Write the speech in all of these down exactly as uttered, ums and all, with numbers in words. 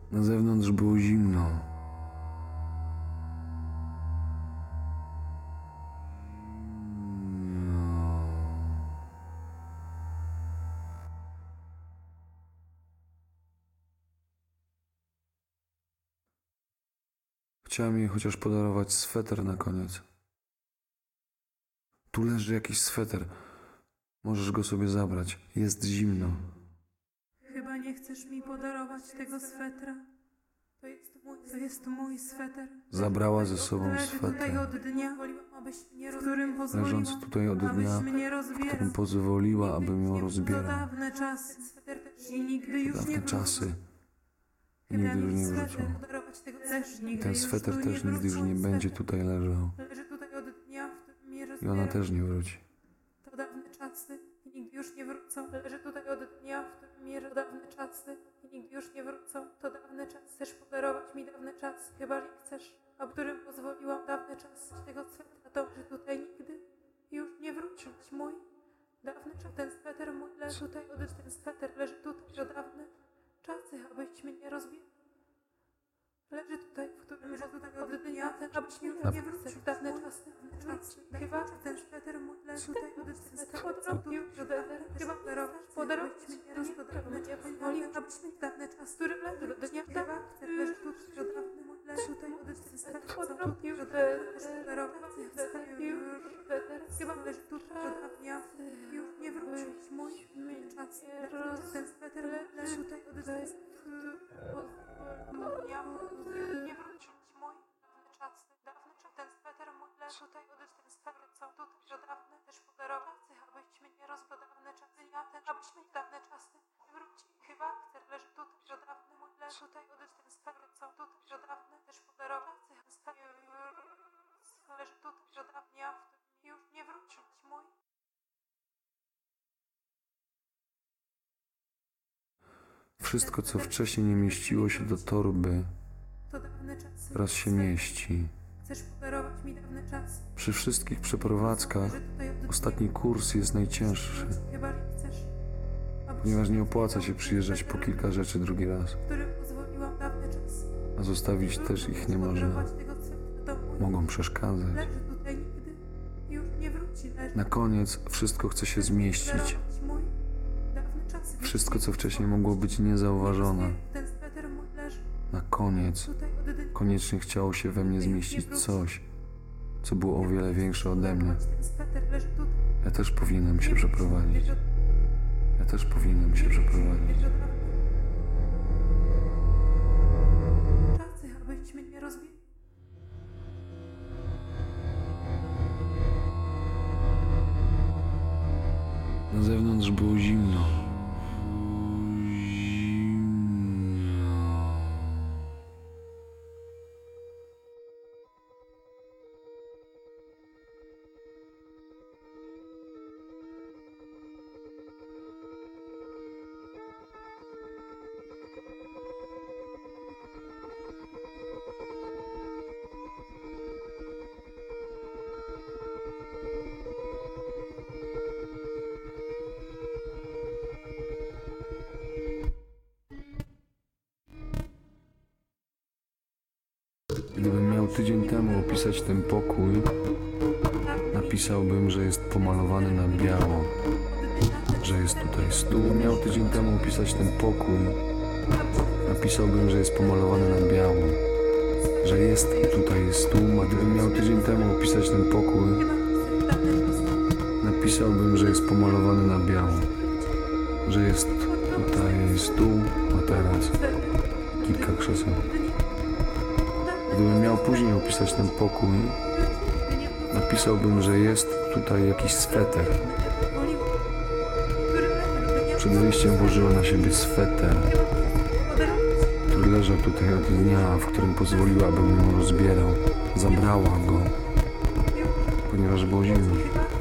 Na zewnątrz było zimno. Chciałem jej chociaż podarować sweter na koniec. Tu leży jakiś sweter. Możesz go sobie zabrać. Jest zimno. Chyba nie chcesz mi podarować tego swetra. To jest mój, to jest mój sweter. Zabrała ze sobą Leży tutaj sweter. od dnia, w którym pozwoliła, Leżąc tutaj od dnia, abyś mnie w rozbierał. którym pozwoliła, abym ją To rozbierał. dawne czasy. I nigdy już nie Dawne wrócą. czasy. Chyba Nigdy już mi nie sweter wrócą. podarować tego też nigdy Ten już sweter tu też nie nigdy już wrócą. nie będzie Sweter tutaj leżał. leży tutaj od dnia, w którym mnie I ona rozbierał. też nie wróci. To dawne czasy i nigdy już nie wrócą. Leży tutaj od dnia, w którym mierzę dawne czasy i nigdy już nie wrócą. To dawne czasy. Chcesz podarować mi dawne czasy, chyba że chcesz, a w którym pozwoliłam dawne czasy tego swetra. To, że tutaj nigdy już nie wróci mój dawny czas. Ten sweter mój leży tutaj, od ten sweter leży tutaj od dawne czasy, abyś mnie rozbierał. Leży tutaj, w którym leży tutaj od dnia, ten, abyś mnie nie wrócił w dawne czasy. Chyba, że ten sweter mój leży tutaj od ten sweter odrobił już sweter. Chyba podarować, podarować mnie rozbierał. Nie pozwolił, abyś mnie w dawne czasy, który leży do dnia, chyba, leży tutaj od dawny mój leży tutaj od ten sweter odrobił już podarować już sweter. Chyba leży tutaj od dnia, już nie wrócił mój czas. Ten sweter leży tutaj od ten ja nie wrócił mój dawny czas, dawny czas, ten sweter mój leży tutaj od ten sweter, co tutaj od dawne też podarować, abyś mnie rozbał dawne czasy, ja ten, abyś mnie dawne czasy wróci, chyba chcesz, leży tutaj od dawne mój leży tutaj od ten sweter, co tutaj od dawne też podarować, leży tutaj od dawnia, w którym już nie wrócił mój. Wszystko, co wcześniej nie mieściło się do torby, To dawne czasy. teraz się mieści. Chcesz podarować mi dawne czasy? Przy wszystkich przeprowadzkach ostatni kurs jest najcięższy, Chyba że chcesz, abyś ponieważ nie opłaca się przyjeżdżać po kilka rzeczy drugi raz, w którym pozwoliłam dawne czasy. a zostawić też ich nie można. Podarować tego swetra do mój. Mogą przeszkadzać. Leży tutaj nigdy już nie wróci. Leży Na koniec wszystko chce się zmieścić. podarować mój dawny czas. Wszystko, co wcześniej mogło być niezauważone, Ten sweter mój leży na koniec tutaj od dnia. koniecznie chciało się we mnie zmieścić coś, co było o wiele większe ode mnie. Ten sweter leży tutaj. Ja też powinienem się przeprowadzić. Ja też powinienem się przeprowadzić. Czasy, abyś mnie rozbił. Na zewnątrz było zimno. Gdybym miał tydzień temu opisać ten pokój, napisałbym, że jest pomalowany na biało, że jest tutaj stół. Gdybym miał tydzień temu opisać ten pokój, napisałbym, że jest pomalowany na biało, że jest tutaj stół. A gdybym miał tydzień temu opisać ten pokój, napisałbym, że jest pomalowany na biało, że jest tutaj stół, a teraz kilka krzeseł. Gdybym miał później opisać ten pokój, napisałbym, że jest tutaj jakiś sweter. Przed wyjściem włożyła na siebie sweter, który leżał tutaj od dnia, w którym pozwoliła, abym ją rozbierał. Zabrała go, ponieważ było zimno.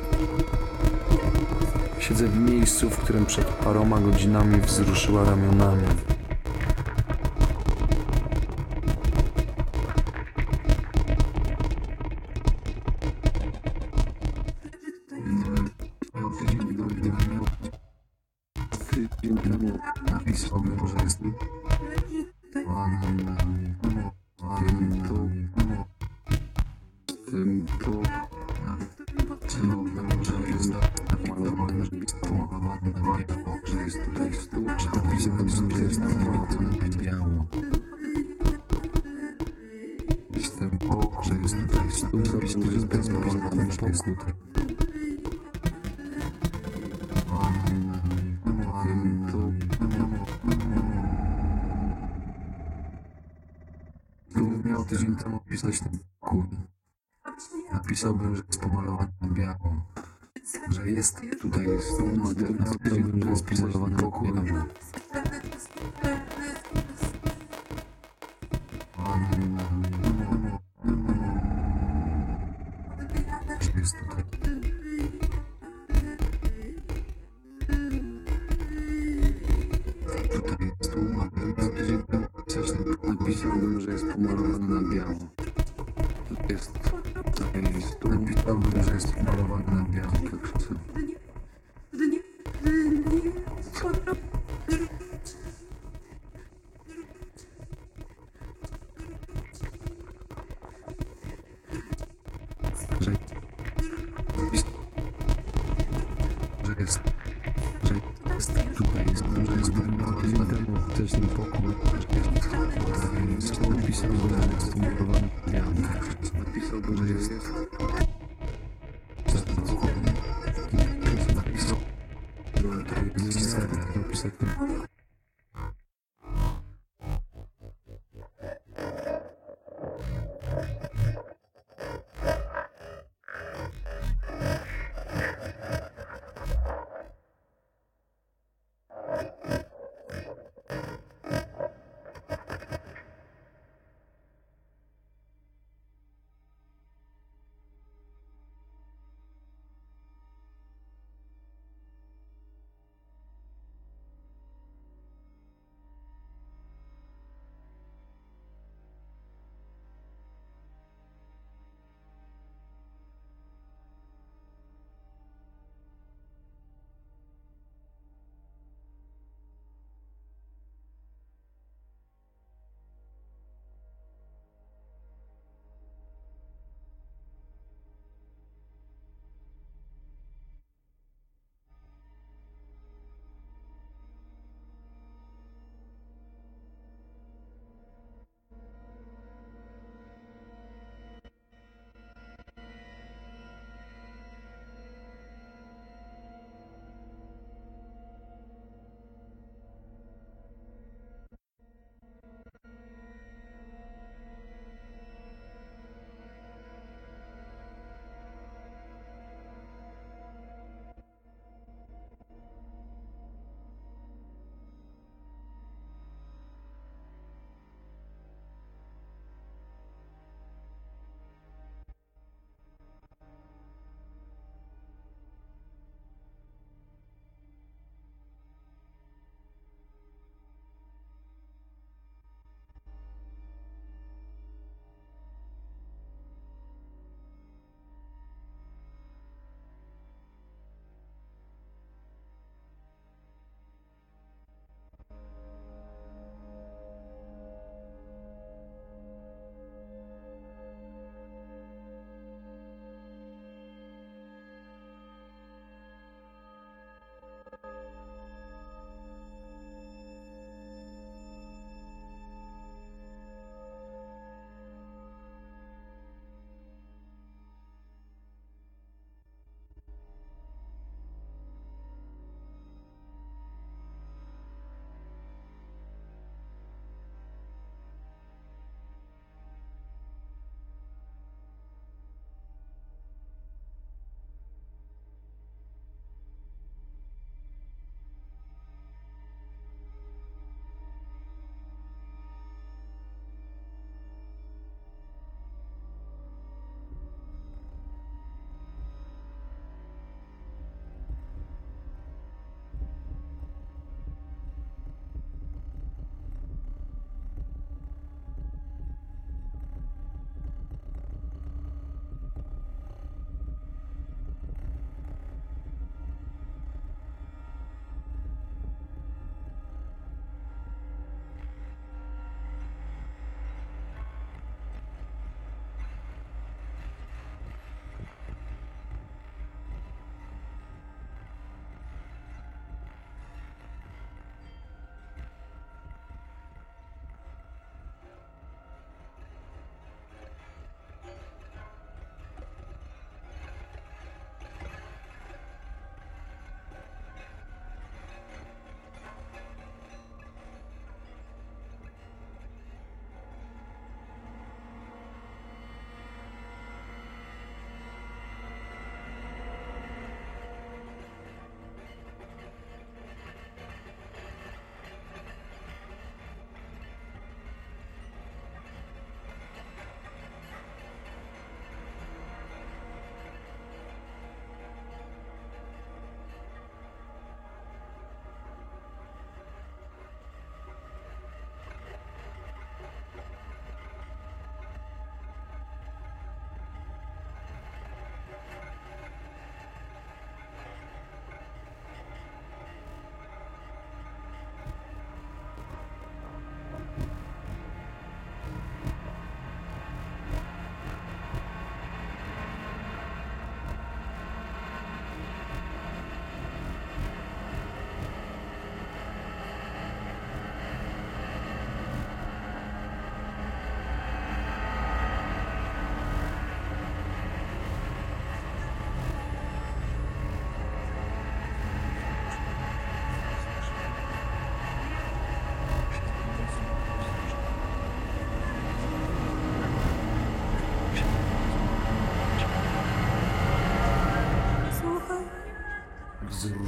Siedzę w miejscu, w którym przed paroma godzinami wzruszyła ramionami. Tydzień temu napisałbym, że jest Tym to, tym to, że jest namalowany, że jest pomalowany na biało, że jest tutaj stół, że napisałem, że jest namalowany na biało. Jestem pokój, że jest tutaj stół, że jest pomalowany, że jest tutaj. Tym to, Gdybym miał tydzień temu pisać ten pokój, napisałbym, że jest pomalowany na biało. Że jest tutaj stół, napisałbym, że jest pomalowany na biało. Że jest tutaj. Tutaj jest stół, napisałbym, tydzień temu pisać ten pokój, napisałbym, że jest pomalowany na biało. Tutaj jest, tutaj jest stół, napisałbym, że jest pomalowany na biało. Tak chcę. Że, że jest, że jest tutaj, jest, że jest tydzień temu też ten pokój, że jest tutaj, jest, napisałbym, że jest pomalowany na biało. Napisałbym, że jest napisał, że jest napisać ten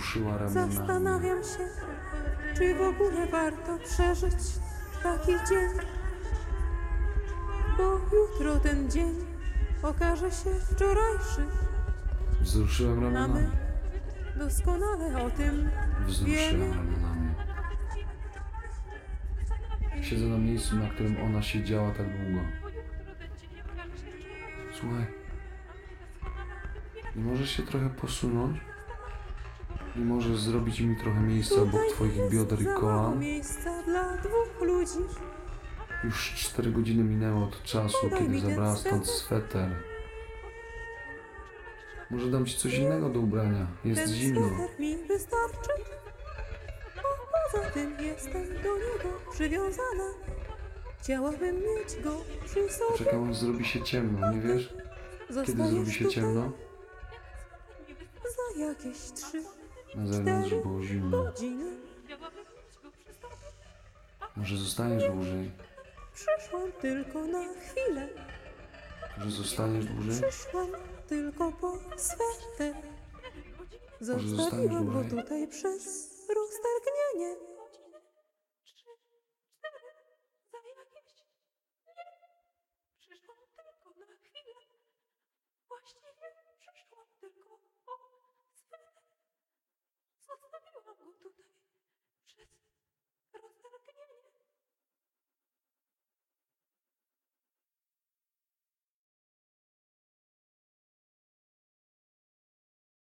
Wzruszyła ramionami. Zastanawiam się, czy w ogóle warto przeżyć taki dzień, bo jutro ten dzień okaże się wczorajszy. Wzruszyłem A ramionami. my doskonale o tym Wzruszyłem wiemy. ramionami. Siedzę na miejscu, na którym ona siedziała tak długo. Słuchaj, nie możesz się trochę posunąć? Nie możesz zrobić mi trochę miejsca obok twoich jest bioder i za mało kolan? miejsca dla dwóch ludzi. Już cztery godziny minęło od czasu, Podaj kiedy mi ten zabrała stąd sweter. sweter. Może dam ci coś innego do ubrania. Jest Ten zimno. sweter mi wystarczy, bo poza tym jestem do niego przywiązana. Chciałabym mieć go przy sobie. Czekam, aż zrobi się ciemno, nie wiesz? Kiedy Zostajesz zrobi się tutaj ciemno? za jakieś trzy Na zewnątrz było zimno. godziny. Może zostaniesz dłużej? Przyszłam tylko na chwilę. Może zostaniesz dłużej? Przyszłam tylko po sweter. zostaniesz Zostawiłam go dłużej? tutaj przez roztargnienie. Przyszłam tylko na chwilę. Właściwie przyszłam tylko po sweter. Zostawiłam go tutaj przez